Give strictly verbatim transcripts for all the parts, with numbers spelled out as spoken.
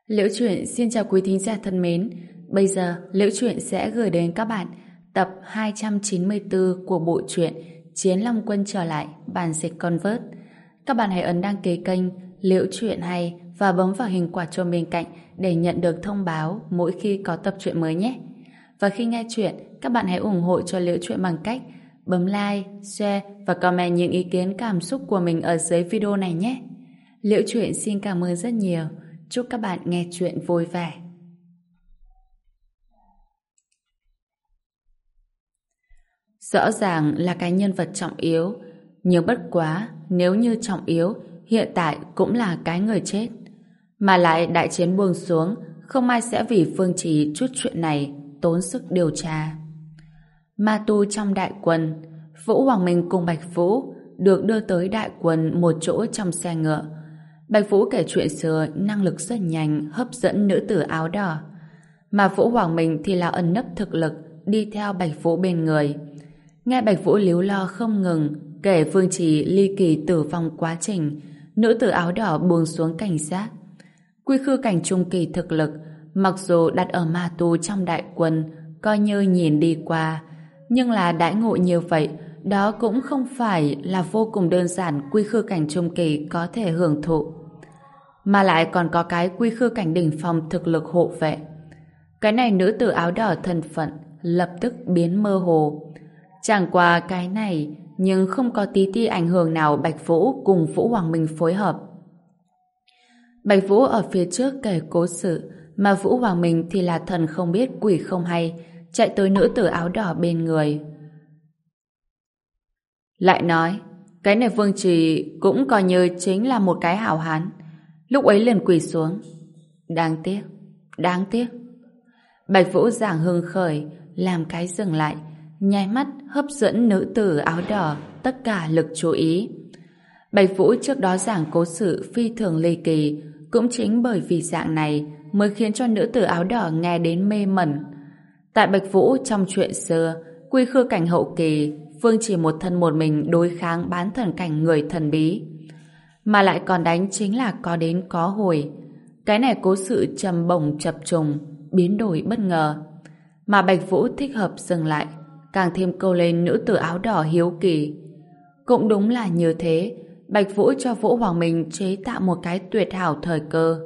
Liễu Chuyện xin chào quý thính giả thân mến. Bây giờ Liễu Chuyện sẽ gửi đến các bạn tập hai trăm chín mươi tư của bộ truyện Chiến Long Quân trở lại, bản dịch Convert. Các bạn hãy ấn đăng ký kênh Liễu Chuyện hay và bấm vào hình quả chuông bên cạnh để nhận được thông báo mỗi khi có tập truyện mới nhé. Và khi nghe chuyện, các bạn hãy ủng hộ cho Liễu Chuyện bằng cách bấm like, share và comment những ý kiến cảm xúc của mình ở dưới video này nhé. Liễu Chuyện xin cảm ơn rất nhiều. Chúc các bạn nghe chuyện vui vẻ. Rõ ràng là cái nhân vật trọng yếu, nhưng bất quá nếu như trọng yếu hiện tại cũng là cái người chết. Mà lại đại chiến buông xuống, không ai sẽ vì Phương Trì chút chuyện này tốn sức điều tra. Ma tu trong đại quân, Vũ Hoàng Minh cùng Bạch Vũ được đưa tới đại quân một chỗ trong xe ngựa. Bạch Vũ kể chuyện xưa năng lực rất nhanh hấp dẫn nữ tử áo đỏ, mà Vũ Hoàng Minh thì là ẩn nấp thực lực đi theo Bạch Vũ bên người. Nghe Bạch Vũ líu lo không ngừng kể Phương Trì ly kỳ tử vong quá trình, nữ tử áo đỏ buông xuống cảnh giác. Quy khư cảnh trung kỳ thực lực, mặc dù đặt ở ma tu trong đại quân coi như nhìn đi qua, nhưng là đãi ngộ như vậy đó cũng không phải là vô cùng đơn giản quy khư cảnh trung kỳ có thể hưởng thụ. Mà lại còn có cái quy khư cảnh đỉnh phong thực lực hộ vệ. Cái này nữ tử áo đỏ thân phận lập tức biến mơ hồ. Chẳng qua cái này nhưng không có tí ti ảnh hưởng nào Bạch Vũ cùng Vũ Hoàng Minh phối hợp. Bạch Vũ ở phía trước kể cố sự, mà Vũ Hoàng Minh thì là thần không biết quỷ không hay, chạy tới nữ tử áo đỏ bên người. Lại nói, cái này Vương Trì cũng coi như chính là một cái hảo hán. Lúc ấy liền quỳ xuống. Đáng tiếc, đáng tiếc. Bạch Vũ giảng hưng khởi, làm cái dừng lại, nháy mắt hấp dẫn nữ tử áo đỏ tất cả lực chú ý. Bạch Vũ trước đó giảng cố sự phi thường ly kỳ, cũng chính bởi vì dạng này mới khiến cho nữ tử áo đỏ nghe đến mê mẩn. Tại Bạch Vũ trong chuyện xưa, quy khư cảnh hậu kỳ, Vương chỉ một thân một mình đối kháng bán thần cảnh người thần bí, mà lại còn đánh chính là có đến có hồi. Cái này cố sự trầm bổng chập trùng, biến đổi bất ngờ, mà Bạch Vũ thích hợp dừng lại, càng thêm câu lên nữ tử áo đỏ hiếu kỳ. Cũng đúng là như thế, Bạch Vũ cho Vũ Hoàng Minh chế tạo một cái tuyệt hảo thời cơ.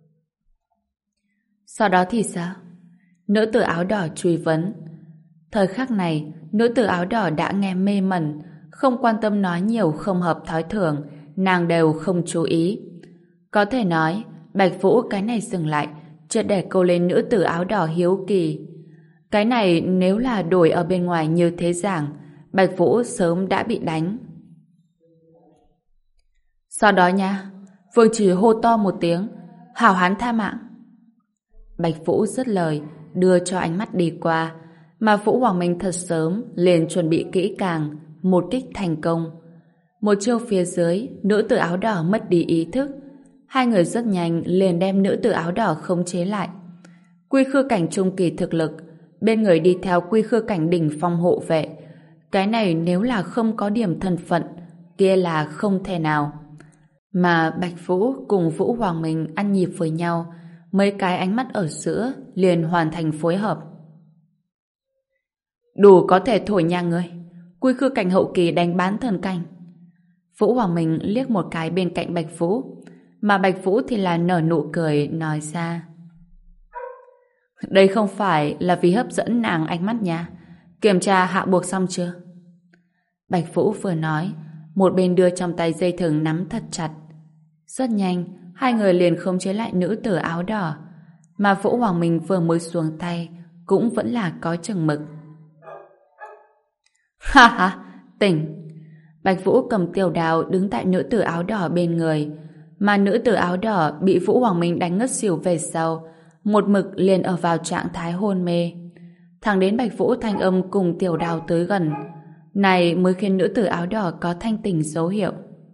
Sau đó thì sao? Nữ tử áo đỏ truy vấn. Thời khắc này, nữ tử áo đỏ đã nghe mê mẩn, không quan tâm nói nhiều không hợp thói thường, nàng đều không chú ý. Có thể nói, Bạch Vũ cái này dừng lại, chợt để câu lên nữ tử áo đỏ hiếu kỳ. Cái này nếu là đổi ở bên ngoài như thế giảng, Bạch Vũ sớm đã bị đánh. Sau đó nha, Vương Trì hô to một tiếng, hảo hán tha mạng. Bạch Vũ dứt lời, đưa cho ánh mắt đi qua, mà Vũ Hoàng Minh thật sớm liền chuẩn bị kỹ càng, một kích thành công. Một chiêu phía dưới, nữ tử áo đỏ mất đi ý thức. Hai người rất nhanh liền đem nữ tử áo đỏ khống chế lại. Quy khư cảnh trung kỳ thực lực, bên người đi theo quy khư cảnh đỉnh phong hộ vệ. Cái này nếu là không có điểm thân phận, kia là không thể nào. Mà Bạch Vũ cùng Vũ Hoàng Minh ăn nhịp với nhau, mấy cái ánh mắt ở giữa liền hoàn thành phối hợp. Đủ có thể thổi nha ngươi, quy khư cảnh hậu kỳ đánh bán thần cảnh. Vũ Hoàng Minh liếc một cái bên cạnh Bạch Vũ, mà Bạch Vũ thì là nở nụ cười nói ra. Đây không phải là vì hấp dẫn nàng ánh mắt nha. Kiểm tra hạ buộc xong chưa? Bạch Vũ vừa nói, một bên đưa trong tay dây thừng nắm thật chặt. Rất nhanh, hai người liền khống chế lại nữ tử áo đỏ, mà Vũ Hoàng Minh vừa mới xuống tay cũng vẫn là có chừng mực. Ha ha, tỉnh. Bạch Vũ cầm tiểu đao đứng tại nữ tử áo đỏ bên người, mà nữ tử áo đỏ bị Vũ Hoàng Minh đánh ngất xỉu về sau, một mực liền ở vào trạng thái hôn mê. Thẳng đến Bạch Vũ thanh âm cùng tiểu đao tới gần, này mới khiến nữ tử áo đỏ có thanh tỉnh dấu hiệu.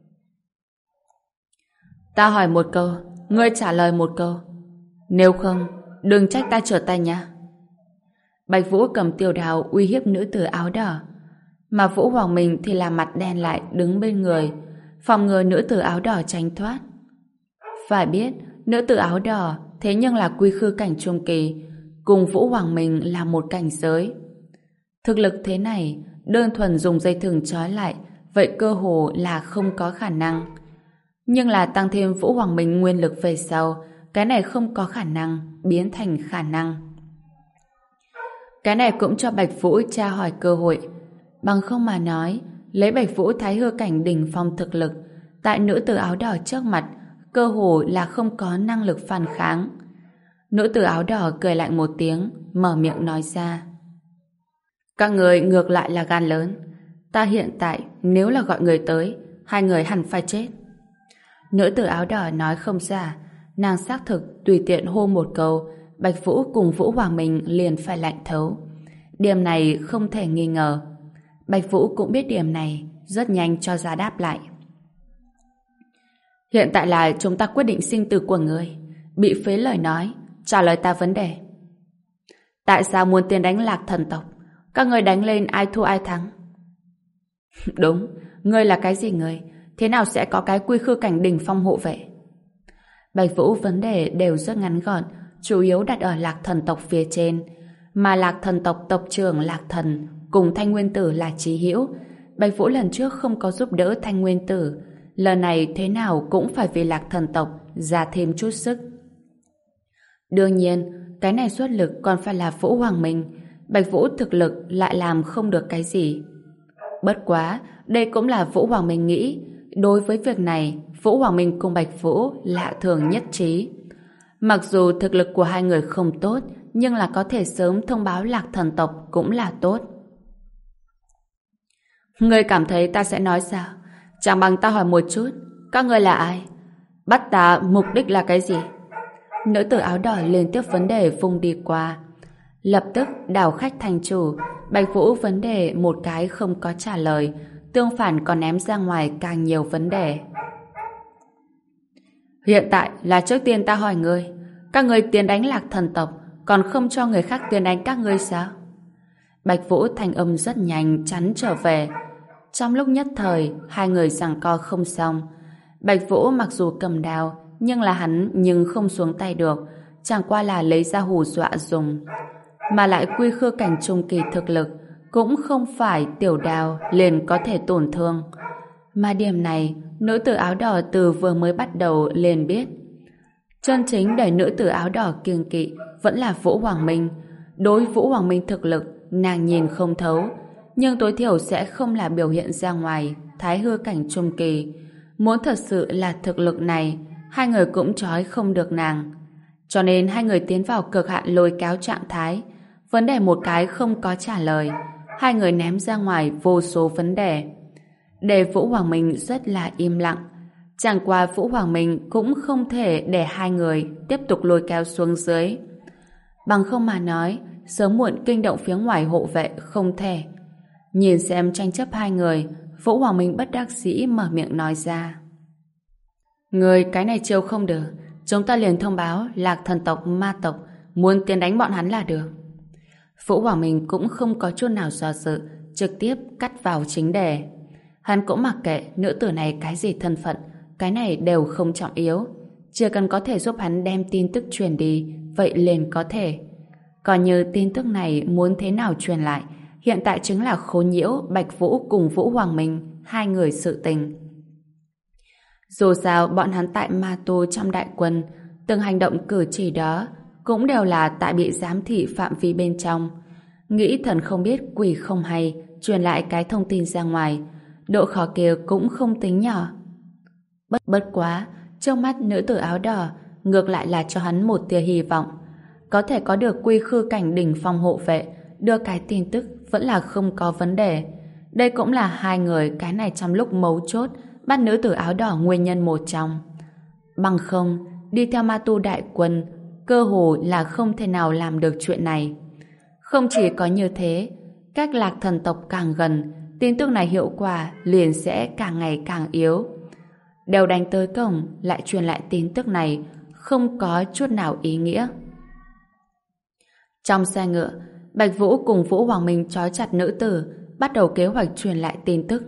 Ta hỏi một câu, ngươi trả lời một câu. Nếu không, đừng trách ta trở tay nha. Bạch Vũ cầm tiểu đao uy hiếp nữ tử áo đỏ, mà Vũ Hoàng Minh thì là mặt đen lại đứng bên người, phòng ngừa nữ tử áo đỏ tránh thoát. Phải biết, nữ tử áo đỏ thế nhưng là quy khư cảnh trung kỳ, cùng Vũ Hoàng Minh là một cảnh giới. Thực lực thế này, đơn thuần dùng dây thừng trói lại, vậy cơ hồ là không có khả năng. Nhưng là tăng thêm Vũ Hoàng Minh nguyên lực về sau, cái này không có khả năng biến thành khả năng. Cái này cũng cho Bạch Vũ tra hỏi cơ hội. Bằng không mà nói, lấy Bạch Vũ thái hư cảnh đỉnh phong thực lực, tại nữ tử áo đỏ trước mặt, cơ hồ là không có năng lực phản kháng. Nữ tử áo đỏ cười lạnh một tiếng, mở miệng nói ra. Các người ngược lại là gan lớn. Ta hiện tại, nếu là gọi người tới, hai người hẳn phải chết. Nữ tử áo đỏ nói không giả, nàng xác thực tùy tiện hô một câu, Bạch Vũ cùng Vũ Hoàng Minh liền phải lạnh thấu. Điểm này không thể nghi ngờ. Bạch Vũ cũng biết điểm này, rất nhanh cho ra đáp lại. Hiện tại là chúng ta quyết định sinh tử của người. Bị phế lời nói, trả lời ta vấn đề. Tại sao muốn tiền đánh Lạc thần tộc? Các người đánh lên ai thua ai thắng? Đúng, ngươi là cái gì người? Thế nào sẽ có cái quy khư cảnh đỉnh phong hộ vệ? Bạch Vũ vấn đề đều rất ngắn gọn, chủ yếu đặt ở Lạc thần tộc phía trên. Mà Lạc thần tộc tộc trưởng Lạc thần cùng Thanh Nguyên Tử là chí hữu. Bạch Vũ lần trước không có giúp đỡ Thanh Nguyên Tử, lần này thế nào cũng phải vì Lạc thần tộc ra thêm chút sức. Đương nhiên, cái này xuất lực còn phải là Vũ Hoàng Minh. Bạch Vũ thực lực lại làm không được cái gì. Bất quá, đây cũng là Vũ Hoàng Minh nghĩ. Đối với việc này, Vũ Hoàng Minh cùng Bạch Vũ lạ thường nhất trí. Mặc dù thực lực của hai người không tốt, nhưng là có thể sớm thông báo Lạc thần tộc cũng là tốt. Ngươi cảm thấy ta sẽ nói sao? Chẳng bằng ta hỏi một chút, các ngươi là ai? Bắt ta mục đích là cái gì? Nữ tử áo đỏ liên tiếp vấn đề vùng đi qua. Lập tức đảo khách thành chủ. Bạch Vũ vấn đề một cái không có trả lời, tương phản còn ném ra ngoài càng nhiều vấn đề. Hiện tại là trước tiên ta hỏi ngươi, các ngươi tiến đánh Lạc thần tộc, còn không cho người khác tiến đánh các ngươi sao? Bạch Vũ thanh âm rất nhanh chắn trở về. Trong lúc nhất thời, hai người giằng co không xong. Bạch Vũ mặc dù cầm đao, nhưng là hắn nhưng không xuống tay được, chẳng qua là lấy ra hù dọa dùng. Mà lại quy khư cảnh trung kỳ thực lực, cũng không phải tiểu đao liền có thể tổn thương. Mà điểm này, nữ tử áo đỏ từ vừa mới bắt đầu liền biết. Chân chính để nữ tử áo đỏ kiêng kỵ vẫn là Vũ Hoàng Minh. Đối Vũ Hoàng Minh thực lực, nàng nhìn không thấu, nhưng tối thiểu sẽ không là biểu hiện ra ngoài thái hư cảnh trung kỳ. Muốn thật sự là thực lực này, hai người cũng trói không được nàng. Cho nên hai người tiến vào cực hạn lôi kéo trạng thái. Vấn đề một cái không có trả lời, hai người ném ra ngoài vô số vấn đề. Để Vũ Hoàng Minh rất là im lặng. Chẳng qua Vũ Hoàng Minh cũng không thể để hai người tiếp tục lôi kéo xuống dưới. Bằng không mà nói, sớm muộn kinh động phía ngoài hộ vệ không thể. Nhìn xem tranh chấp hai người, Vũ Hoàng Minh bất đắc dĩ mở miệng nói ra. Người cái này chiêu không được, chúng ta liền thông báo Lạc thần tộc ma tộc muốn tiến đánh bọn hắn là được. Vũ Hoàng Minh cũng không có chút nào do dự, trực tiếp cắt vào chính đề. Hắn cũng mặc kệ nữ tử này cái gì thân phận, cái này đều không trọng yếu. Chỉ cần có thể giúp hắn đem tin tức truyền đi, vậy liền có thể. Còn như tin tức này muốn thế nào truyền lại, hiện tại chính là Khố Nhiễu, Bạch Vũ cùng Vũ Hoàng Minh, hai người sự tình. Dù sao bọn hắn tại Ma Tu trong đại quân, từng hành động cử chỉ đó cũng đều là tại bị giám thị phạm vi bên trong. Nghĩ thần không biết quỷ không hay, truyền lại cái thông tin ra ngoài, độ khó kia cũng không tính nhỏ. Bất bất quá, trong mắt nữ tử áo đỏ ngược lại là cho hắn một tia hy vọng. Có thể có được quy khư cảnh đỉnh phong hộ vệ, đưa cái tin tức vẫn là không có vấn đề. Đây cũng là hai người cái này trong lúc mấu chốt bắt nữ tử áo đỏ nguyên nhân một trong. Bằng không, đi theo Ma Tu đại quân, cơ hồ là không thể nào làm được chuyện này. Không chỉ có như thế, cách Lạc thần tộc càng gần, tin tức này hiệu quả liền sẽ càng ngày càng yếu. Đều đánh tới cổng lại truyền lại tin tức này, không có chút nào ý nghĩa. Trong xe ngựa, Bạch Vũ cùng Vũ Hoàng Minh trói chặt nữ tử, bắt đầu kế hoạch truyền lại tin tức.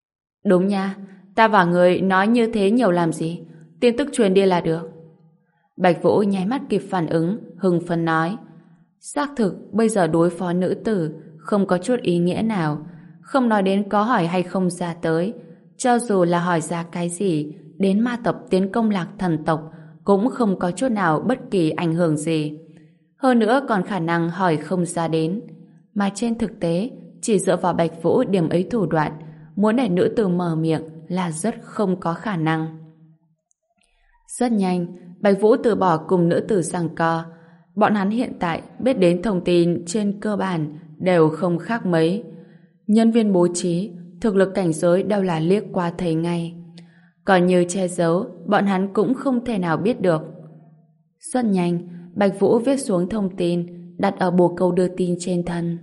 Đúng nha, ta và người nói như thế nhiều làm gì, tin tức truyền đi là được. Bạch Vũ nháy mắt kịp phản ứng, hưng phấn nói. Xác thực, bây giờ đối phó nữ tử không có chút ý nghĩa nào. Không nói đến có hỏi hay không ra tới. Cho dù là hỏi ra cái gì, đến ma tộc tiến công Lạc Thần tộc cũng không có chút nào bất kỳ ảnh hưởng gì. Hơn nữa còn khả năng hỏi không ra đến. Mà trên thực tế, chỉ dựa vào Bạch Vũ điểm ấy thủ đoạn, muốn để nữ tử mở miệng là rất không có khả năng. Rất nhanh, Bạch Vũ từ bỏ cùng nữ tử giằng co. Bọn hắn hiện tại biết đến thông tin trên cơ bản đều không khác mấy. Nhân viên bố trí, thực lực cảnh giới đều là liếc qua thấy ngay. Còn như che giấu, bọn hắn cũng không thể nào biết được. Rất nhanh, Bạch Vũ viết xuống thông tin, đặt ở bồ câu đưa tin trên thân.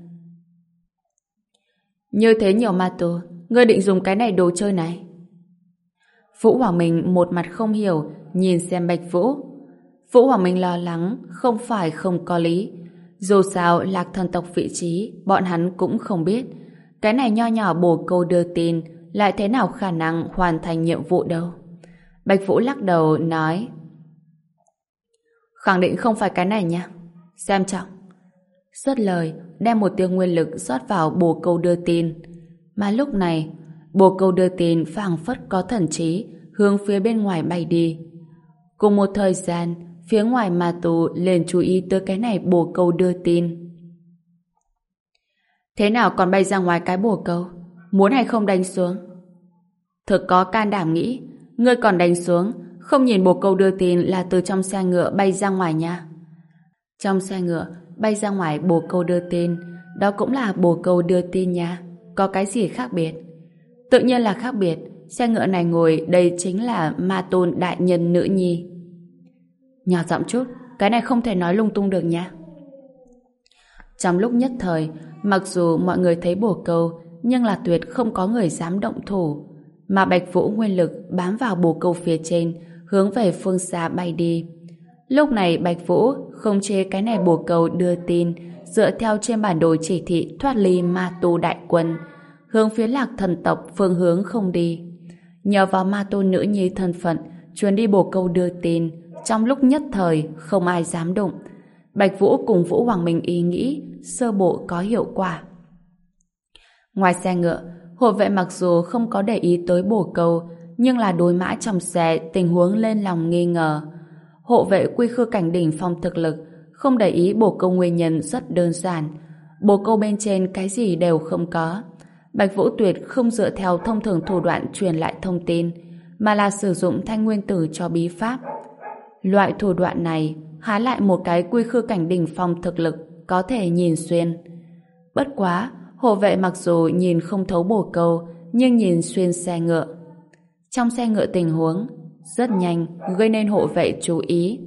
Như thế nhiều ma tù, ngươi định dùng cái này đồ chơi này? Vũ Hoàng Minh một mặt không hiểu, nhìn xem Bạch Vũ. Vũ Hoàng Minh lo lắng, không phải không có lý. Dù sao, Lạc Thần tộc vị trí, bọn hắn cũng không biết. Cái này nho nhỏ bồ câu đưa tin, lại thế nào khả năng hoàn thành nhiệm vụ đâu. Bạch Vũ lắc đầu, nói. Khẳng định không phải cái này nha. Xem trọng. Dứt lời, đem một tia nguyên lực rót vào bồ câu đưa tin. Mà lúc này, bồ câu đưa tin phảng phất có thần trí, hướng phía bên ngoài bay đi. Cùng một thời gian, phía ngoài ma tù liền chú ý tới cái này bồ câu đưa tin. Thế nào còn bay ra ngoài cái bồ câu? Muốn hay không đánh xuống? Thực có can đảm nghĩ, ngươi còn đánh xuống, không nhìn bồ câu đưa tin là từ trong xe ngựa bay ra ngoài nha. Trong xe ngựa, bay ra ngoài bồ câu đưa tin, đó cũng là bồ câu đưa tin nha. Có cái gì khác biệt? Tự nhiên là khác biệt, xe ngựa này ngồi đây chính là ma tôn đại nhân nữ nhi. Nhỏ giọng chút, cái này không thể nói lung tung được nha. Trong lúc nhất thời, mặc dù mọi người thấy bồ câu, nhưng là tuyệt không có người dám động thủ. Mà Bạch Vũ nguyên lực bám vào bồ câu phía trên, hướng về phương xa bay đi. Lúc này Bạch Vũ không chế cái này bồ câu đưa tin, dựa theo trên bản đồ chỉ thị thoát ly ma tu đại quân, hướng phía Lạc Thần tộc phương hướng không đi. Nhờ vào ma tôn nữ nhi thân phận, chuyến đi bồ câu đưa tin, trong lúc nhất thời không ai dám đụng. Bạch Vũ cùng Vũ Hoàng Minh ý nghĩ sơ bộ có hiệu quả. Ngoài xe ngựa, hộ vệ mặc dù không có để ý tới bồ câu, nhưng là đối mã trong xe tình huống lên lòng nghi ngờ. Hộ vệ quy khư cảnh đỉnh phong thực lực, không để ý bồ câu nguyên nhân rất đơn giản. Bồ câu bên trên cái gì đều không có. Bạch Vũ tuyệt không dựa theo thông thường thủ đoạn truyền lại thông tin, mà là sử dụng thanh nguyên tử cho bí pháp. Loại thủ đoạn này há lại một cái quy khư cảnh đỉnh phong thực lực có thể nhìn xuyên. Bất quá, hộ vệ mặc dù nhìn không thấu bồ câu, nhưng nhìn xuyên xe ngựa. Trong xe ngựa tình huống rất nhanh gây nên hộ vệ chú ý.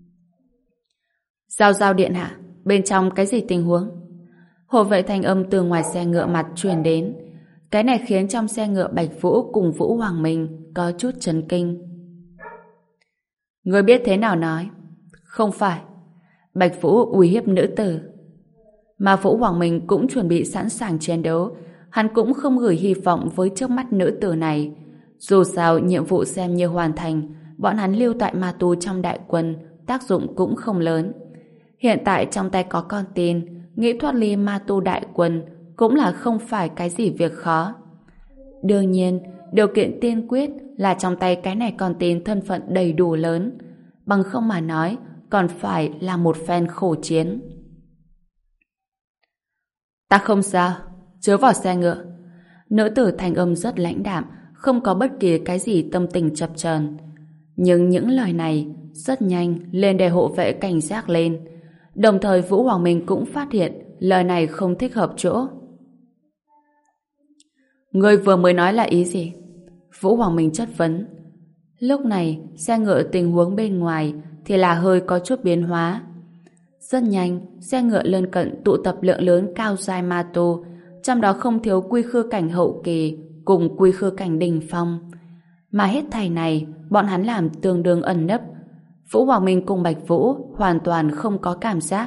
Giao giao điện hạ, bên trong cái gì tình huống? Hộ vệ thanh âm từ ngoài xe ngựa mặt truyền đến. Cái này khiến trong xe ngựa Bạch Vũ cùng Vũ Hoàng Minh có chút chấn kinh. Ngươi biết thế nào nói? Không phải. Bạch Vũ uy hiếp nữ tử. Mà Vũ Hoàng Minh cũng chuẩn bị sẵn sàng chiến đấu. Hắn cũng không gửi hy vọng với trước mắt nữ tử này. Dù sao nhiệm vụ xem như hoàn thành, bọn hắn lưu tại ma tu trong đại quân, tác dụng cũng không lớn. Hiện tại trong tay có con tin, nghĩ thoát ly ma tu đại quân cũng là không phải cái gì việc khó. Đương nhiên, điều kiện tiên quyết là trong tay cái này con tin thân phận đầy đủ lớn, bằng không mà nói còn phải là một phen khổ chiến. Ta không sao, chớ vào xe ngựa. Nữ tử thanh âm rất lãnh đạm, không có bất kỳ cái gì tâm tình chập chờn. Nhưng những lời này rất nhanh lên để hộ vệ cảnh giác lên. Đồng thời Vũ Hoàng Minh cũng phát hiện lời này không thích hợp chỗ. Ngươi vừa mới nói là ý gì? Vũ Hoàng Minh chất vấn. Lúc này xe ngựa tình huống bên ngoài thì là hơi có chút biến hóa. Rất nhanh, xe ngựa lân cận tụ tập lượng lớn cao giai ma tu, trong đó không thiếu quy khư cảnh hậu kỳ cùng quy khư cảnh đỉnh phong. Mà hết thảy này bọn hắn làm tương đương ẩn nấp. Vũ Hoàng Minh cùng Bạch Vũ hoàn toàn không có cảm giác.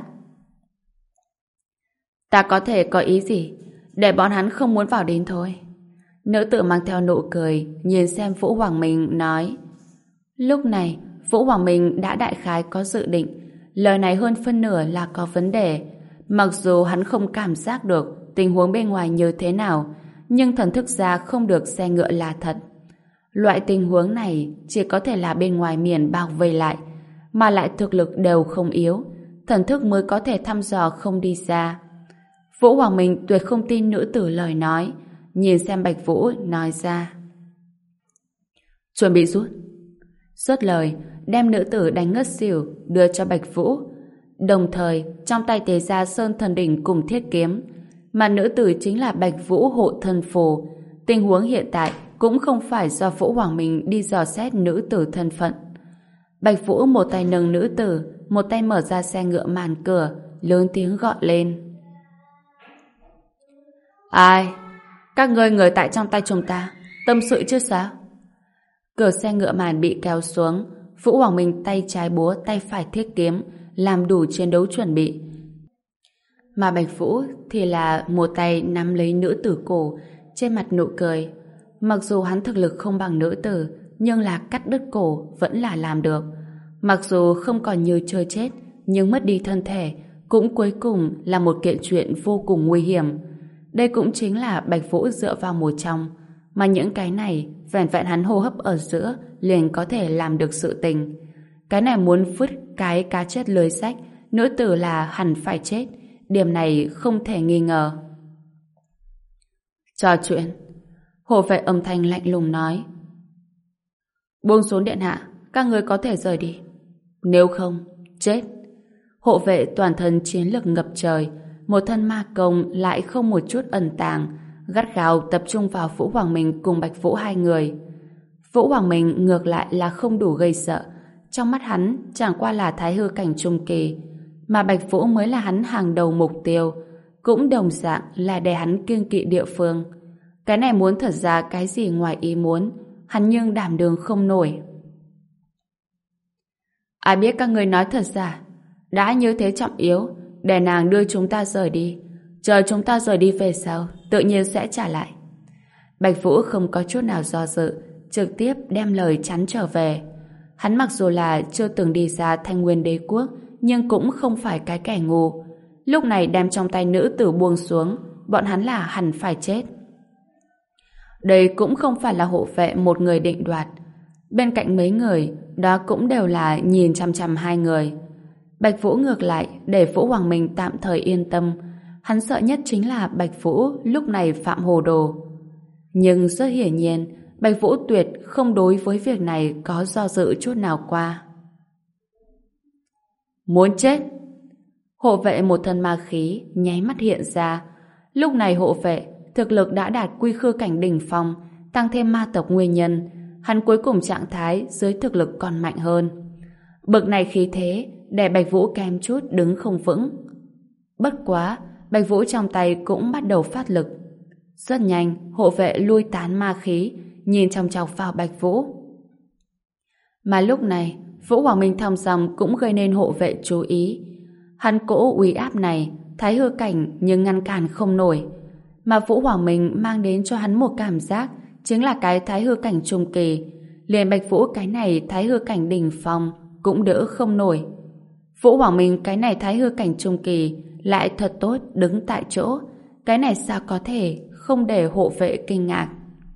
Ta có thể có ý gì? Để bọn hắn không muốn vào đến thôi. Nữ tử mang theo nụ cười nhìn xem Vũ Hoàng Minh nói. Lúc này Vũ Hoàng Minh đã đại khái có dự định. Lời này hơn phân nửa là có vấn đề. Mặc dù hắn không cảm giác được tình huống bên ngoài như thế nào, nhưng thần thức ra không được xe ngựa là thật. Loại tình huống này chỉ có thể là bên ngoài miền bao vây lại, mà lại thực lực đều không yếu, thần thức mới có thể thăm dò không đi ra. Vũ Hoàng Minh tuyệt không tin nữ tử lời nói, nhìn xem Bạch Vũ nói ra. Chuẩn bị rút. Dứt lời, đem nữ tử đánh ngất xỉu đưa cho Bạch Vũ. Đồng thời, trong tay tế ra Sơn Thần Đỉnh cùng thiết kiếm, mà nữ tử chính là Bạch Vũ hộ thân phù. Tình huống hiện tại cũng không phải do Vũ Hoàng Minh đi dò xét nữ tử thân phận. Bạch Vũ một tay nâng nữ tử, một tay mở ra xe ngựa màn cửa, lớn tiếng gọi lên. Ai? Các ngươi người tại trong tay chúng ta, tâm sự chứ sao? Cửa xe ngựa màn bị kéo xuống, Vũ Hoàng Minh tay trái búa, tay phải thiết kiếm, làm đủ chiến đấu chuẩn bị. Mà Bạch Vũ thì là một tay nắm lấy nữ tử cổ, trên mặt nụ cười. Mặc dù hắn thực lực không bằng nữ tử, nhưng là cắt đứt cổ vẫn là làm được. Mặc dù không còn như chơi chết, nhưng mất đi thân thể cũng cuối cùng là một kiện chuyện vô cùng nguy hiểm. Đây cũng chính là Bạch Vũ dựa vào một trong, mà những cái này vẻn vẹn hắn hô hấp ở giữa liền có thể làm được sự tình. Cái này muốn vứt cái cá chết lưới sách, nữ tử là hẳn phải chết, điểm này không thể nghi ngờ. Trò chuyện. Hộ vệ âm thanh lạnh lùng nói. Buông xuống điện hạ, các người có thể rời đi. Nếu không, chết. Hộ vệ toàn thân chiến lực ngập trời, một thân ma công lại không một chút ẩn tàng, gắt gao tập trung vào Vũ Hoàng Minh cùng Bạch Vũ hai người. Vũ Hoàng Minh ngược lại là không đủ gây sợ, trong mắt hắn chẳng qua là thái hư cảnh trung kỳ, mà Bạch Vũ mới là hắn hàng đầu mục tiêu, cũng đồng dạng là để hắn kiêng kỵ địa phương. Cái này muốn thật ra cái gì ngoài ý muốn, hắn nhưng đảm đương không nổi. Ai biết các người nói thật giả, đã như thế trọng yếu, để nàng đưa chúng ta rời đi, chờ chúng ta rời đi về sau, tự nhiên sẽ trả lại. Bạch Vũ không có chút nào do dự, trực tiếp đem lời chắn trở về. Hắn mặc dù là chưa từng đi ra Thanh Nguyên Đế Quốc, nhưng cũng không phải cái kẻ ngu. Lúc này đem trong tay nữ tử buông xuống, bọn hắn là hẳn phải chết. Đây cũng không phải là hộ vệ một người định đoạt. Bên cạnh mấy người, đó cũng đều là nhìn chằm chằm hai người. Bạch Vũ ngược lại để Vũ Hoàng Minh tạm thời yên tâm. Hắn sợ nhất chính là Bạch Vũ lúc này phạm hồ đồ. Nhưng rất hiển nhiên, Bạch Vũ tuyệt không đối với việc này có do dự chút nào qua. Muốn chết? Hộ vệ một thân ma khí nháy mắt hiện ra. Lúc này hộ vệ thực lực đã đạt quy khư cảnh đỉnh phong, tăng thêm ma tộc nguyên nhân, hắn cuối cùng trạng thái dưới thực lực còn mạnh hơn. Bực này khí thế để Bạch Vũ kém chút đứng không vững. Bất quá, Bạch Vũ trong tay cũng bắt đầu phát lực. Rất nhanh, hộ vệ lui tán ma khí, nhìn chòng chọc vào Bạch Vũ. Mà lúc này, Vũ Hoàng Minh thong dong cũng gây nên hộ vệ chú ý. Hắn cỗ uy áp này, thái hư cảnh nhưng ngăn cản không nổi. Mà Vũ Hoàng Minh mang đến cho hắn một cảm giác chính là cái thái hư cảnh trung kỳ. Liền Bạch Vũ cái này thái hư cảnh đỉnh phong cũng đỡ không nổi. Vũ Hoàng Minh cái này thái hư cảnh trung kỳ lại thật tốt đứng tại chỗ. Cái này sao có thể không để hộ vệ kinh ngạc.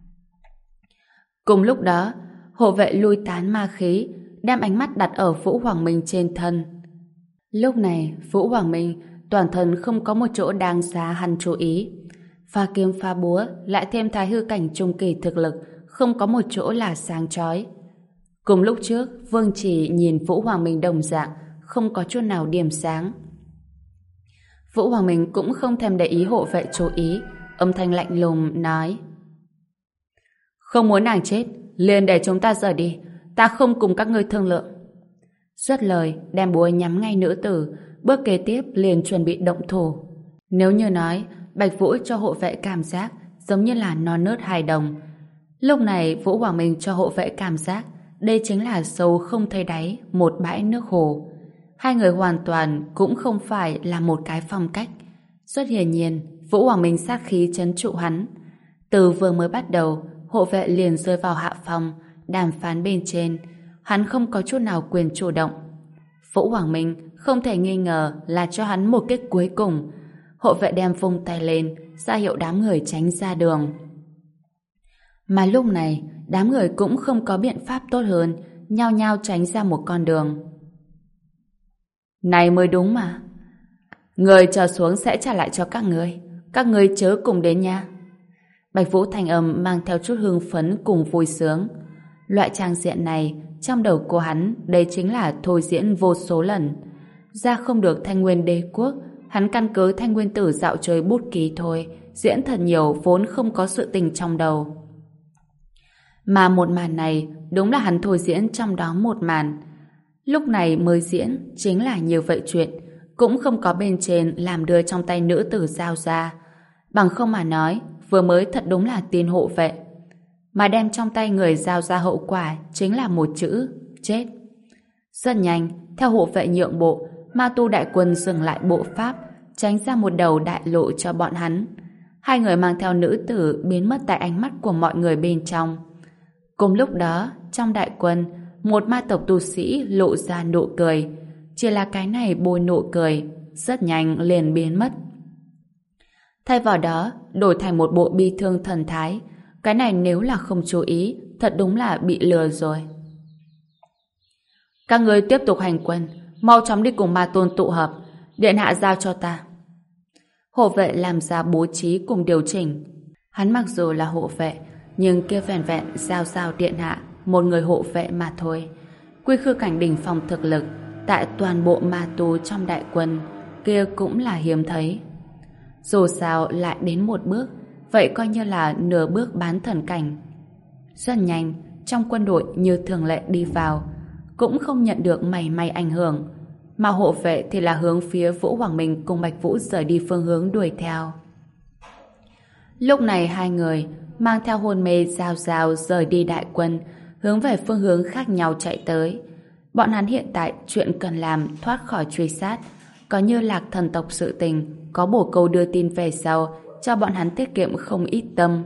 Cùng lúc đó, hộ vệ lui tán ma khí, đem ánh mắt đặt ở Vũ Hoàng Minh trên thân. Lúc này, Vũ Hoàng Minh toàn thân không có một chỗ đáng giá hắn chú ý. Pha kiếm pha búa, lại thêm thái hư cảnh trung kỳ thực lực, không có một chỗ là sáng chói. Cùng lúc trước, Vương Chỉ nhìn Vũ Hoàng Minh đồng dạng, không có chút nào điểm sáng. Vũ Hoàng Minh cũng không thèm để ý hộ vệ chú ý, âm thanh lạnh lùng nói: không muốn nàng chết, liền để chúng ta rời đi, ta không cùng các ngươi thương lượng. Dứt lời, đem búa nhắm ngay nữ tử, bước kế tiếp liền chuẩn bị động thủ. Nếu như nói, Bạch Vũ cho hộ vệ cảm giác giống như là non nớt hài đồng. Lúc này Vũ Hoàng Minh cho hộ vệ cảm giác đây chính là sâu không thấy đáy một bãi nước hồ. Hai người hoàn toàn cũng không phải là một cái phong cách. Rất hiển nhiên, Vũ Hoàng Minh sát khí trấn trụ hắn. Từ vừa mới bắt đầu, hộ vệ liền rơi vào hạ phong, đàm phán bên trên. hắn không có chút nào quyền chủ động. Vũ Hoàng Minh không thể nghi ngờ là cho hắn một kích cuối cùng. Hộ vệ đem vung tay lên, ra hiệu đám người tránh ra đường. Mà lúc này, đám người cũng không có biện pháp tốt hơn, nhao nhao tránh ra một con đường. Này mới đúng mà. Người chờ xuống sẽ trả lại cho các người. Các người chớ cùng đến nha. Bạch Vũ thanh âm mang theo chút hưng phấn cùng vui sướng. Loại trang diện này, trong đầu của hắn, đây chính là thôi diễn vô số lần. Ra không được Thanh Nguyên Đế Quốc, hắn căn cứ Thanh Nguyên Tử dạo chơi bút ký thôi, diễn thật nhiều vốn không có sự tình trong đầu. Mà một màn này, đúng là hắn thôi diễn trong đó một màn. Lúc này mới diễn, chính là như vậy chuyện, cũng không có bên trên làm đưa trong tay nữ tử giao ra. Bằng không mà nói, vừa mới thật đúng là tin hộ vệ. Mà đem trong tay người giao ra hậu quả chính là một chữ, chết. Rất nhanh, theo hộ vệ nhượng bộ, Ma Tu đại quân dừng lại bộ pháp, tránh ra một đầu đại lộ cho bọn hắn. Hai người mang theo nữ tử biến mất tại ánh mắt của mọi người bên trong. Cùng lúc đó, trong đại quân, một ma tộc tu sĩ lộ ra nụ cười. Chỉ là cái này bôi nụ cười, rất nhanh liền biến mất. Thay vào đó, đổi thành một bộ bi thương thần thái. Cái này nếu là không chú ý, thật đúng là bị lừa rồi. Các người tiếp tục hành quân, mau chóng đi cùng Ma Tôn tụ hợp. Điện hạ giao cho ta. Hộ vệ làm ra bố trí cùng điều chỉnh. Hắn mặc dù là hộ vệ, nhưng kia vẹn vẹn giao giao điện hạ, một người hộ vệ mà thôi. Quy khư cảnh đỉnh phong thực lực, tại toàn bộ ma tu trong đại quân, kia cũng là hiếm thấy. Dù sao lại đến một bước, vậy coi như là nửa bước bán thần cảnh. Rất nhanh, trong quân đội như thường lệ đi vào, cũng không nhận được mảy may ảnh hưởng, mà hộ vệ thì là hướng phía Vũ Hoàng Minh cùng Bạch Vũ rời đi phương hướng đuổi theo. Lúc này hai người mang theo hôn mê giao giao rời đi đại quân, hướng về phương hướng khác nhau chạy tới. Bọn hắn hiện tại chuyện cần làm thoát khỏi truy sát, có như Lạc Thần tộc sự tình, có bổ câu đưa tin về sau, cho bọn hắn tiết kiệm không ít tâm.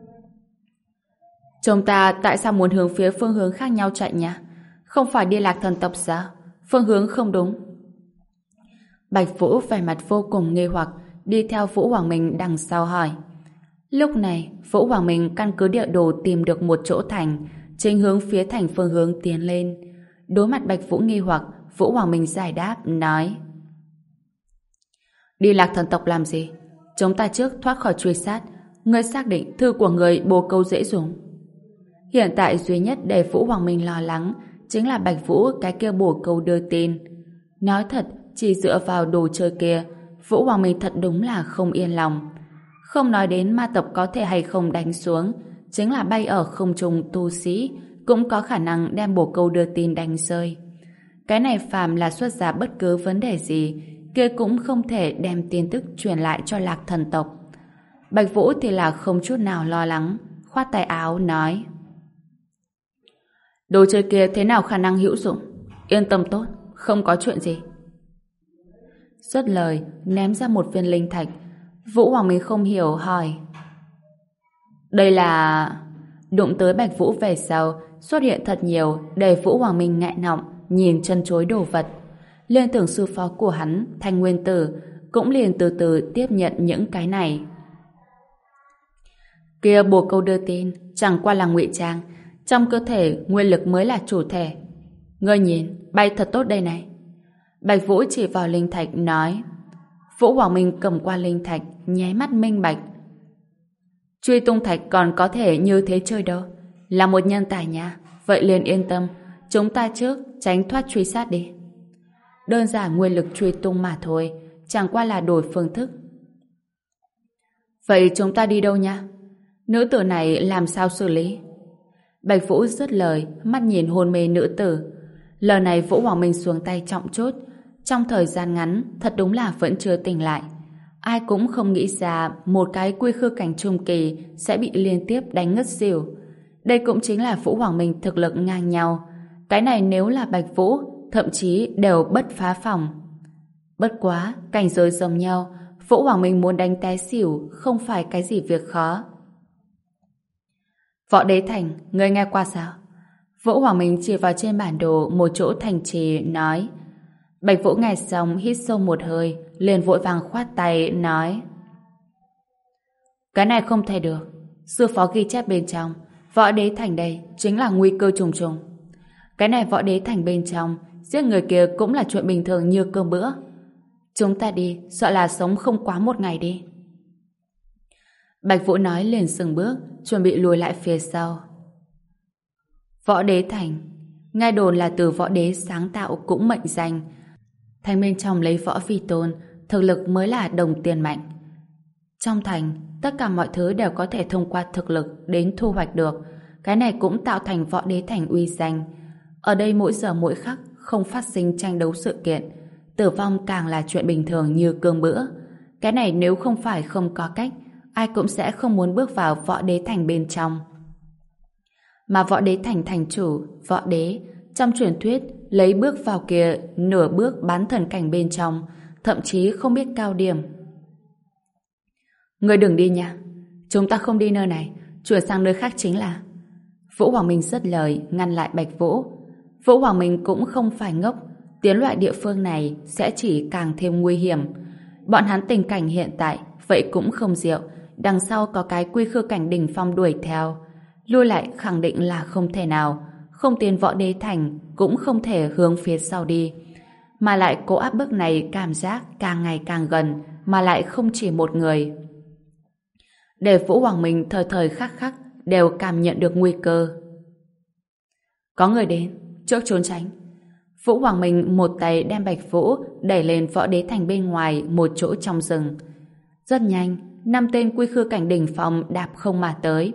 Chúng ta tại sao muốn hướng phía phương hướng khác nhau chạy nhỉ? Không phải đi Lạc Thần tộc sao? Phương hướng không đúng. Bạch Vũ vẻ mặt vô cùng nghi hoặc, đi theo Vũ Hoàng Minh đằng sau hỏi. Lúc này, Vũ Hoàng Minh căn cứ địa đồ tìm được một chỗ thành, chính hướng phía thành phương hướng tiến lên. Đối mặt Bạch Vũ nghi hoặc, Vũ Hoàng Minh giải đáp, nói: Đi Lạc Thần tộc làm gì? Chúng ta trước thoát khỏi truy sát. Ngươi xác định thư của người bồ câu dễ dùng. Hiện tại duy nhất để Vũ Hoàng Minh lo lắng chính là Bạch Vũ cái kia bổ câu đưa tin. Nói thật, chỉ dựa vào đồ chơi kia, Vũ Hoàng Minh thật đúng là không yên lòng. Không nói đến ma tộc có thể hay không đánh xuống, chính là bay ở không trung tu sĩ cũng có khả năng đem bổ câu đưa tin đánh rơi. Cái này phàm là xuất ra bất cứ vấn đề gì, kia cũng không thể đem tin tức truyền lại cho Lạc Thần tộc. Bạch Vũ thì là không chút nào lo lắng, khoát tay áo nói: Đồ chơi kia thế nào khả năng hữu dụng? Yên tâm tốt, không có chuyện gì. Dứt lời, ném ra một viên linh thạch. Vũ Hoàng Minh không hiểu hỏi: Đây là... Đụng tới Bạch Vũ về sau, xuất hiện thật nhiều để Vũ Hoàng Minh ngại ngọng nhìn chân chối đồ vật. Liên tưởng sư phó của hắn, Thanh Nguyên Tử, cũng liền từ từ tiếp nhận những cái này. Kia bồ câu đưa tin chẳng qua là ngụy trang, trong cơ thể nguyên lực mới là chủ thể. Ngươi nhìn, bay thật tốt đây này. Bạch Vũ chỉ vào linh thạch nói. Vũ Hoàng Minh cầm qua linh thạch, nháy mắt minh bạch. Truy tung thạch còn có thể như thế chơi đâu. Là một nhân tài nha, vậy liền yên tâm, chúng ta trước tránh thoát truy sát đi. Đơn giản nguyên lực truy tung mà thôi, chẳng qua là đổi phương thức. Vậy chúng ta đi đâu nha? Nữ tử này làm sao xử lý? Bạch Vũ dứt lời, mắt nhìn hôn mê nữ tử. Lần này Vũ Hoàng Minh xuống tay trọng chốt. Trong thời gian ngắn, thật đúng là vẫn chưa tỉnh lại. Ai cũng không nghĩ ra một cái quy khư cảnh trung kỳ sẽ bị liên tiếp đánh ngất xỉu. Đây cũng chính là Vũ Hoàng Minh thực lực ngang nhau. Cái này nếu là Bạch Vũ, thậm chí đều bất phá phòng. Bất quá, cảnh giới giống nhau, Vũ Hoàng Minh muốn đánh té xỉu không phải cái gì việc khó. Võ Đế Thành, ngươi nghe qua sao? Vũ Hoàng Minh chỉ vào trên bản đồ một chỗ thành trì, nói. Bạch Vũ nghe xong hít sâu một hơi, liền vội vàng khoát tay, nói. Cái này không thể được. Sư phó ghi chép bên trong, võ đế thành đây chính là nguy cơ trùng trùng. Cái này võ đế thành bên trong, giết người kia cũng là chuyện bình thường như cơm bữa. Chúng ta đi, sợ là sống không quá một ngày đi. Bạch Vũ nói liền dừng bước, chuẩn bị lùi lại phía sau. Võ đế thành, nghe đồn là từ võ đế sáng tạo cũng mệnh danh. Thành bên trong lấy võ vi tôn, thực lực mới là đồng tiền mạnh. Trong thành, tất cả mọi thứ đều có thể thông qua thực lực đến thu hoạch được. Cái này cũng tạo thành võ đế thành uy danh. Ở đây mỗi giờ mỗi khắc không phát sinh tranh đấu sự kiện, tử vong càng là chuyện bình thường như cơm bữa. Cái này nếu không phải không có cách, ai cũng sẽ không muốn bước vào võ đế thành bên trong. Mà võ đế thành thành chủ, võ đế, trong truyền thuyết lấy bước vào kia nửa bước bán thần cảnh bên trong, thậm chí không biết cao điểm. Người đừng đi nha, chúng ta không đi nơi này, chuyển sang nơi khác chính là. Vũ Hoàng Minh dứt lời ngăn lại Bạch Vũ. Vũ Hoàng Minh cũng không phải ngốc, tiến loại địa phương này sẽ chỉ càng thêm nguy hiểm. Bọn hắn tình cảnh hiện tại vậy cũng không diệu, đằng sau có cái quy khư cảnh đỉnh phong đuổi theo, lui lại khẳng định là không thể nào, không tiến võ đế thành cũng không thể hướng phía sau đi, mà lại cố áp bức này cảm giác càng ngày càng gần, mà lại không chỉ một người. Để Vũ Hoàng Minh thời thời khắc khắc đều cảm nhận được nguy cơ. Có người đến, trước trốn tránh. Vũ Hoàng Minh một tay đem Bạch Vũ đẩy lên võ đế thành bên ngoài một chỗ trong rừng. Rất nhanh, năm tên quy khư cảnh đỉnh phong đạp không mà tới.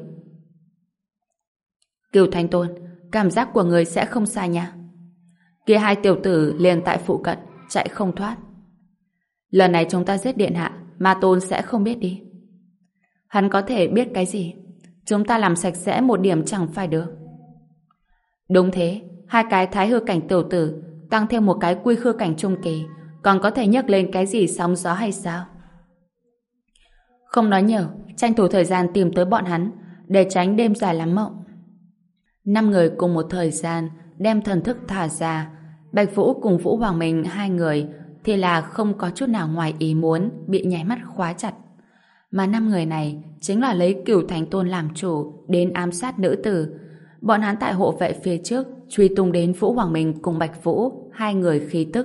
Cửu Thánh Tôn, cảm giác của người sẽ không sai nha. Kia hai tiểu tử liền tại phụ cận, chạy không thoát. Lần này chúng ta giết điện hạ, Ma Tôn sẽ không biết đi. Hắn có thể biết cái gì? Chúng ta làm sạch sẽ một điểm chẳng phải được. Đúng thế, hai cái thái hư cảnh tiểu tử tăng thêm một cái quy khư cảnh trung kỳ, còn có thể nhấc lên cái gì sóng gió hay sao? Không nói nhiều, tranh thủ thời gian tìm tới bọn hắn để tránh đêm dài lắm mộng. Năm người cùng một thời gian đem thần thức thả ra. Bạch Vũ cùng Vũ Hoàng Minh hai người thì là không có chút nào ngoài ý muốn bị nháy mắt khóa chặt. Mà năm người này chính là lấy Cửu Thánh Tôn làm chủ đến ám sát nữ tử. Bọn hắn tại hộ vệ phía trước truy tung đến Vũ Hoàng Minh cùng Bạch Vũ, hai người khí tức.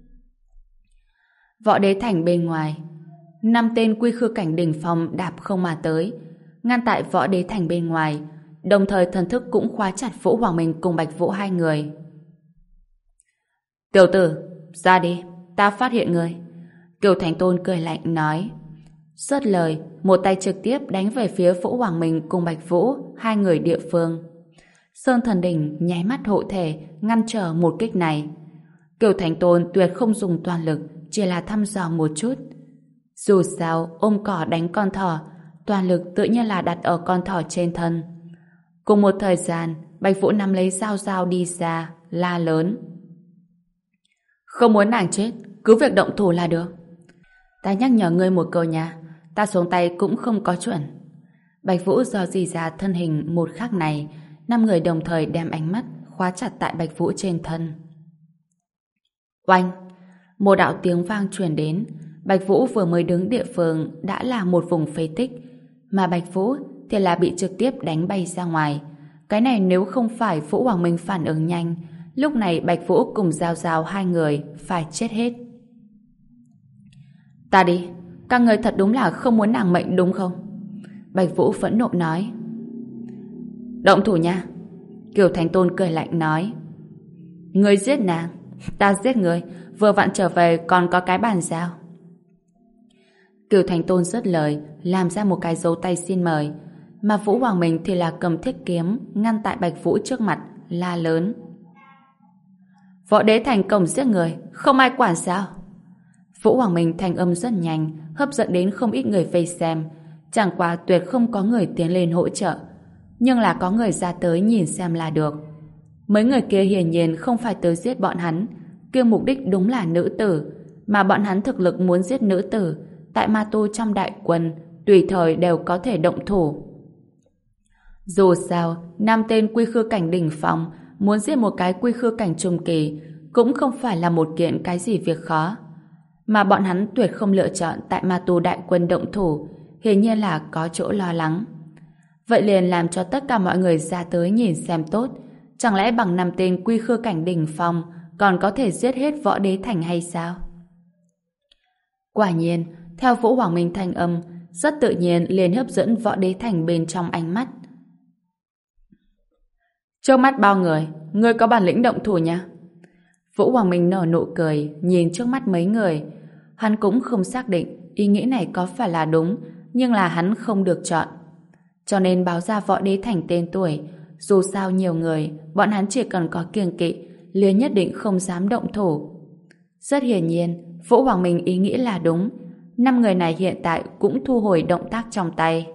Võ đế thành bên ngoài, năm tên quy khư cảnh đỉnh phong đạp không mà tới, ngăn tại võ đế thành bên ngoài, đồng thời thần thức cũng khóa chặt Vũ Hoàng Minh cùng Bạch Vũ hai người. Tiểu tử, ra đi, ta phát hiện người. Cửu Thánh Tôn cười lạnh nói. Dứt lời, một tay trực tiếp đánh về phía Vũ Hoàng Minh cùng Bạch Vũ, hai người địa phương. Sơn Thần Đỉnh nháy mắt hộ thể, ngăn trở một kích này. Cửu Thánh Tôn tuyệt không dùng toàn lực, chỉ là thăm dò một chút. Dù sao, ôm cỏ đánh con thỏ, toàn lực tự nhiên là đặt ở con thỏ trên thân. Cùng một thời gian, Bạch Vũ nắm lấy dao dao đi ra, la lớn. Không muốn nàng chết, cứ việc động thủ là được. Ta nhắc nhở ngươi một câu nha, ta xuống tay cũng không có chuẩn. Bạch Vũ do gì ra thân hình một khắc này, năm người đồng thời đem ánh mắt khóa chặt tại Bạch Vũ trên thân. Oanh! Một đạo tiếng vang truyền đến. Bạch Vũ vừa mới đứng địa phương đã là một vùng phế tích, mà Bạch Vũ thì là bị trực tiếp đánh bay ra ngoài. Cái này nếu không phải Vũ Hoàng Minh phản ứng nhanh, lúc này Bạch Vũ cùng Giao Giao hai người phải chết hết. Ta đi, các người thật đúng là không muốn nàng mệnh đúng không? Bạch Vũ phẫn nộ nói. Động thủ nha. Cửu Thánh Tôn cười lạnh nói. Ngươi giết nàng, ta giết ngươi, vừa vặn trở về còn có cái bàn giao. Cửu Thánh Tôn dứt lời, làm ra một cái dấu tay xin mời, mà Vũ Hoàng Minh thì là cầm thiết kiếm ngăn tại Bạch Vũ trước mặt, la lớn. Võ đế thành cổng giết người, không ai quản sao? Vũ Hoàng Minh thanh âm rất nhanh, hấp dẫn đến không ít người vây xem. Chẳng qua tuyệt không có người tiến lên hỗ trợ, nhưng là có người ra tới nhìn xem là được. Mấy người kia hiển nhiên không phải tới giết bọn hắn, kia mục đích đúng là nữ tử, mà bọn hắn thực lực muốn giết nữ tử, tại Ma Tu trong đại quân tùy thời đều có thể động thủ. Dù sao, năm tên quy khư cảnh đỉnh phong muốn giết một cái quy khư cảnh trung kỳ cũng không phải là một kiện cái gì việc khó. Mà bọn hắn tuyệt không lựa chọn tại ma tu đại quân động thủ, hiển nhiên là có chỗ lo lắng. Vậy liền làm cho tất cả mọi người ra tới nhìn xem tốt. Chẳng lẽ bằng năm tên quy khư cảnh đỉnh phong còn có thể giết hết Võ Đế Thành hay sao? Quả nhiên, theo Vũ Hoàng Minh thanh âm, rất tự nhiên liền hấp dẫn Võ Đế Thành bên trong ánh mắt. Trước mắt bao người, ngươi có bản lĩnh động thủ nha. Vũ Hoàng Minh nở nụ cười, nhìn trước mắt mấy người. Hắn cũng không xác định ý nghĩ này có phải là đúng, nhưng là hắn không được chọn. Cho nên báo ra Võ Đế Thành tên tuổi. Dù sao nhiều người, bọn hắn chỉ cần có kiêng kỵ, liền nhất định không dám động thủ. Rất hiển nhiên, Vũ Hoàng Minh ý nghĩ là đúng. Năm người này hiện tại cũng thu hồi động tác trong tay.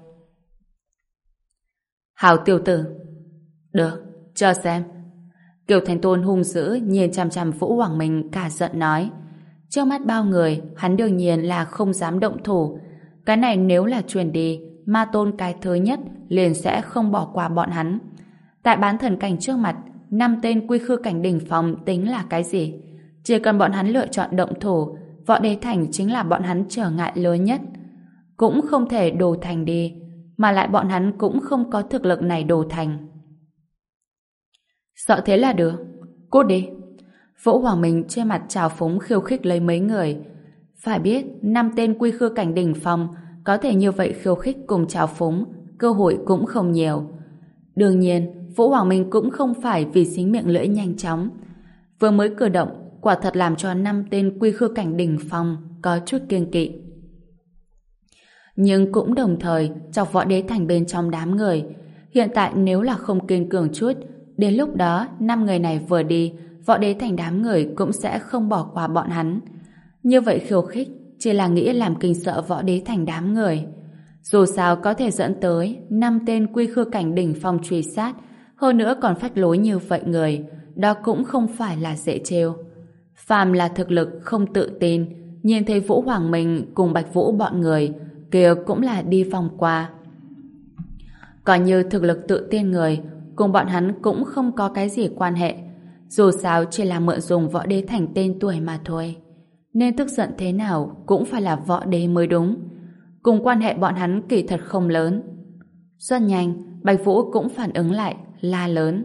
Hảo tiểu tử. Được, chờ xem. Kiều Thành Tôn hung dữ nhìn chằm chằm Vũ Hoàng Minh cả giận nói. Trước mắt bao người, hắn đương nhiên là không dám động thủ. Cái này nếu là truyền đi, Ma Tôn cái thứ nhất liền sẽ không bỏ qua bọn hắn. Tại bán thần cảnh trước mặt, năm tên quy khư cảnh đỉnh phong tính là cái gì? Chỉ cần bọn hắn lựa chọn động thủ, Võ Đế Thành chính là bọn hắn trở ngại lớn nhất. Cũng không thể đổ thành đi, mà lại bọn hắn cũng không có thực lực này đổ thành. Sợ thế là được. Cút đi. Vũ Hoàng Minh trên mặt trào phúng khiêu khích lấy mấy người. Phải biết, năm tên quy khư cảnh đỉnh phong có thể như vậy khiêu khích cùng trào phúng, cơ hội cũng không nhiều. Đương nhiên, Vũ Hoàng Minh cũng không phải vì xính miệng lưỡi nhanh chóng. Vừa mới cử động, quả thật làm cho năm tên quy khư cảnh đỉnh phong có chút kiêng kỵ. Nhưng cũng đồng thời chọc Võ Đế Thành bên trong đám người. Hiện tại nếu là không kiên cường chút, đến lúc đó năm người này vừa đi, Võ Đế Thành đám người cũng sẽ không bỏ qua bọn hắn. Như vậy khiêu khích chỉ là nghĩ làm kinh sợ Võ Đế Thành đám người. Dù sao có thể dẫn tới năm tên quy khư cảnh đỉnh phong truy sát, hơn nữa còn phách lối như vậy người, đó cũng không phải là dễ trêu. Phàm là thực lực không tự tin, nhìn thấy Vũ Hoàng Minh cùng Bạch Vũ bọn người, kia cũng là đi vòng qua. Còn như thực lực tự tin người, cùng bọn hắn cũng không có cái gì quan hệ. Dù sao chỉ là mượn dùng Võ Đế Thành tên tuổi mà thôi. Nên tức giận thế nào cũng phải là Võ Đế mới đúng. Cùng quan hệ bọn hắn kỳ thật không lớn. Rất nhanh, Bạch Vũ cũng phản ứng lại, la lớn.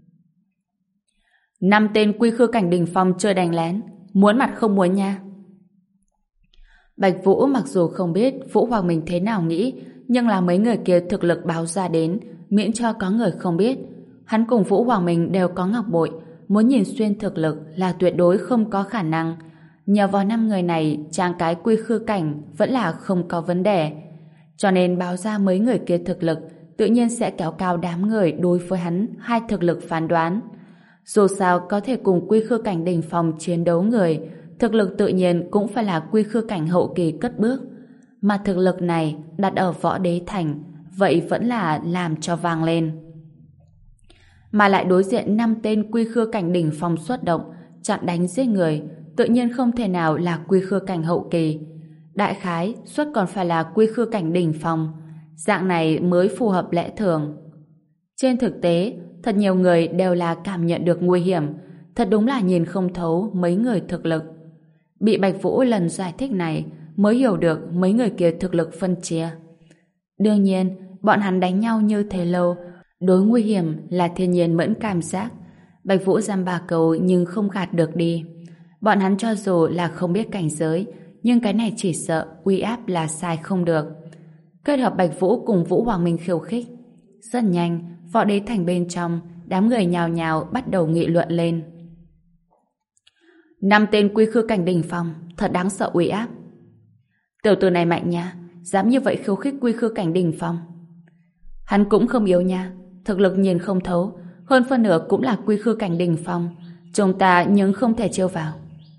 Năm tên quy khư cảnh đỉnh phong chơi đánh lén, muốn mặt không muốn nha. Bạch Vũ mặc dù không biết Vũ Hoàng Minh thế nào nghĩ, nhưng là mấy người kia thực lực báo ra đến, miễn cho có người không biết. Hắn cùng Vũ Hoàng Minh đều có ngọc bội, muốn nhìn xuyên thực lực là tuyệt đối không có khả năng. Nhờ vào năm người này, trang cái quy khư cảnh vẫn là không có vấn đề. Cho nên báo ra mấy người kia thực lực, tự nhiên sẽ kéo cao đám người đối với hắn hai thực lực phán đoán. Dù sao có thể cùng quy khư cảnh đỉnh phong chiến đấu người, thực lực tự nhiên cũng phải là quy khư cảnh hậu kỳ cất bước. Mà thực lực này đặt ở Võ Đế Thành, vậy vẫn là làm cho vang lên. Mà lại đối diện năm tên quy khư cảnh đỉnh phong xuất động, chặn đánh giết người, tự nhiên không thể nào là quy khư cảnh hậu kỳ. Đại khái xuất còn phải là quy khư cảnh đỉnh phong, dạng này mới phù hợp lẽ thường. Trên thực tế, thật nhiều người đều là cảm nhận được nguy hiểm, thật đúng là nhìn không thấu mấy người thực lực. Bị Bạch Vũ lần giải thích này mới hiểu được mấy người kia thực lực phân chia. Đương nhiên, bọn hắn đánh nhau như thế lâu, đối nguy hiểm là thiên nhiên mẫn cảm giác. Bạch Vũ giam ba câu nhưng không gạt được đi. Bọn hắn cho dù là không biết cảnh giới, nhưng cái này chỉ sợ uy áp là sai không được. Kết hợp Bạch Vũ cùng Vũ Hoàng Minh khiêu khích. Rất nhanh, Võ Đế Thành bên trong, đám người nhào nhào bắt đầu nghị luận lên. Năm tên quy khư cảnh đỉnh phong, thật đáng sợ uy áp. Tiểu tử này mạnh nha, dám như vậy khiêu khích quy khư cảnh đỉnh phong. Hắn cũng không yếu nha, thực lực nhìn không thấu, hơn phân nửa cũng là quy khư cảnh đỉnh phong. Chúng ta nhưng không thể trêu vào.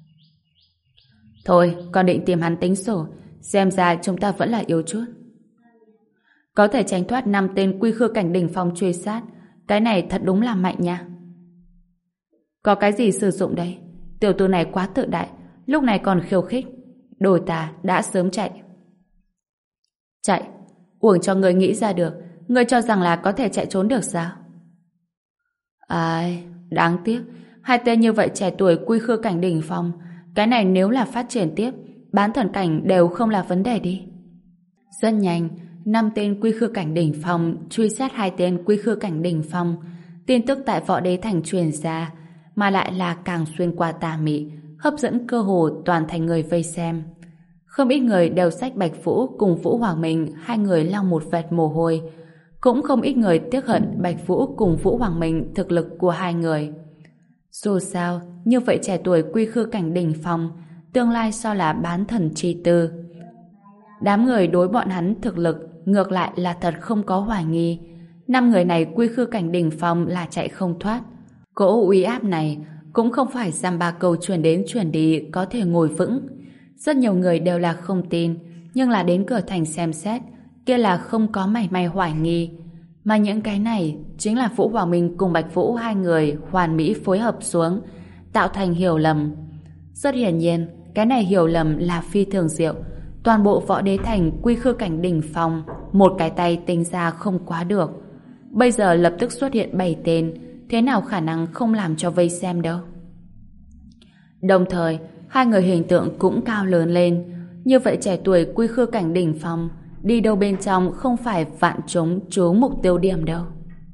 Thôi, con định tìm hắn tính sổ, xem ra chúng ta vẫn là yếu chút. Có thể tránh thoát năm tên quy khư cảnh đỉnh phong truy sát, cái này thật đúng là mạnh nha. Có cái gì sử dụng đây? Tiểu tử này quá tự đại, lúc này còn khiêu khích. Đồ ta đã sớm chạy. Chạy? Uổng cho người nghĩ ra được, người cho rằng là có thể chạy trốn được sao? Ai, Đáng tiếc, hai tên như vậy trẻ tuổi quy khư cảnh đỉnh phong, cái này nếu là phát triển tiếp, bán thần cảnh đều không là vấn đề đi. Rất nhanh, năm tên quy khư cảnh đỉnh phong truy sát hai tên quy khư cảnh đỉnh phong. Tin tức tại Võ Đế Thành truyền ra, mà lại là càng xuyên qua tà mị, hấp dẫn cơ hồ toàn thành người vây xem. Không ít người đều xách Bạch Vũ cùng Vũ Hoàng Minh, hai người lau một vệt mồ hôi. Cũng không ít người tiếc hận Bạch Vũ cùng Vũ Hoàng Minh thực lực của hai người. Dù sao, như vậy trẻ tuổi quy khư cảnh đỉnh phong, tương lai sao là bán thần chi tư. Đám người đối bọn hắn thực lực ngược lại là thật không có hoài nghi. Năm người này quy khư cảnh đỉnh phong là chạy không thoát. Cỗ uy áp này cũng không phải dăm ba câu truyền đến truyền đi có thể ngồi vững. Rất nhiều người đều là không tin, nhưng là đến cửa thành xem xét, kia là không có mảy may hoài nghi. Mà những cái này chính là Vũ Hoàng Minh cùng Bạch Vũ hai người hoàn mỹ phối hợp xuống, tạo thành hiểu lầm. Rất hiển nhiên, cái này hiểu lầm là phi thường diệu. Toàn bộ Võ Đế Thành quy khư cảnh đỉnh phong, một cái tay tính ra không quá được. Bây giờ lập tức xuất hiện bảy tên, thế nào khả năng không làm cho vây xem đâu. Đồng thời, hai người hình tượng cũng cao lớn lên. Như vậy trẻ tuổi quy khư cảnh đỉnh phong, đi đâu bên trong không phải vạn chúng trú mục tiêu điểm đâu.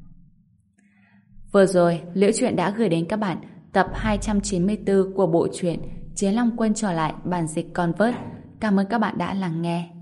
Vừa rồi, Liễu Chuyện đã gửi đến các bạn tập hai trăm chín mươi tư của bộ truyện Chiến Long Quân trở lại bản dịch Convert. Cảm ơn các bạn đã lắng nghe.